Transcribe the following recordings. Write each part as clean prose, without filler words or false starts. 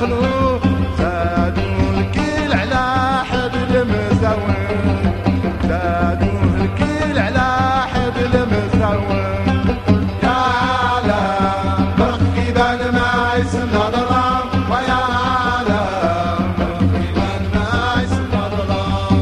خلو زادوا الكيل على حبل مزون زادوا الكيل على حبل مزون يا عالم برق كيبان ما يسمى ظلام ويا عالم برق كيبان ما يسمى ظلام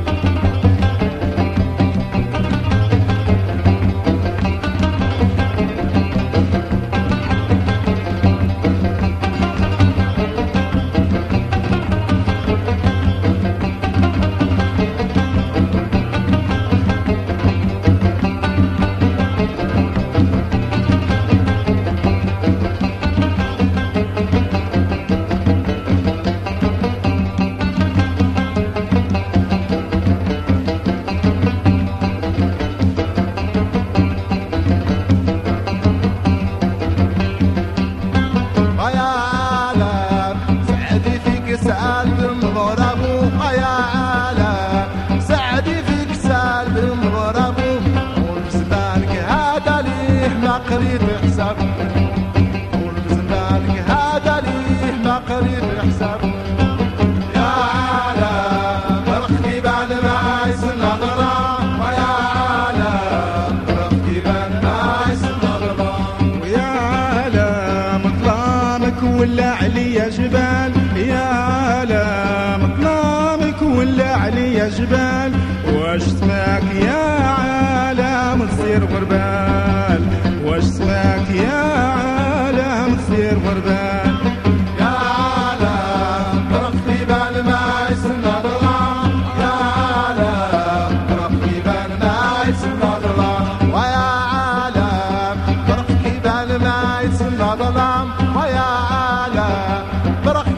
سالم غرابو يا عالم سعدي فيك سالم غرابو والزمانك هذا ليه ما قريت حساب والزمانك هذا ليه ما قريت حساب يا عالم برق كيبان ما يسمى ظلام ويا عالم برق كيبان ما يسمى ظلام ويا عالم ظلامك ولا عليا جبال يا عالم ظلامك ولا عليا جبال واش سماك يا عالم تصير غربال واش سماك يا عالم تصير غربال يا عالم برق كيبان ما يسمى ظلام يا عالم برق كيبان ما يسمى ظلام ويا عالم برق كيبان ما يسمى ظلام ويا عالم برق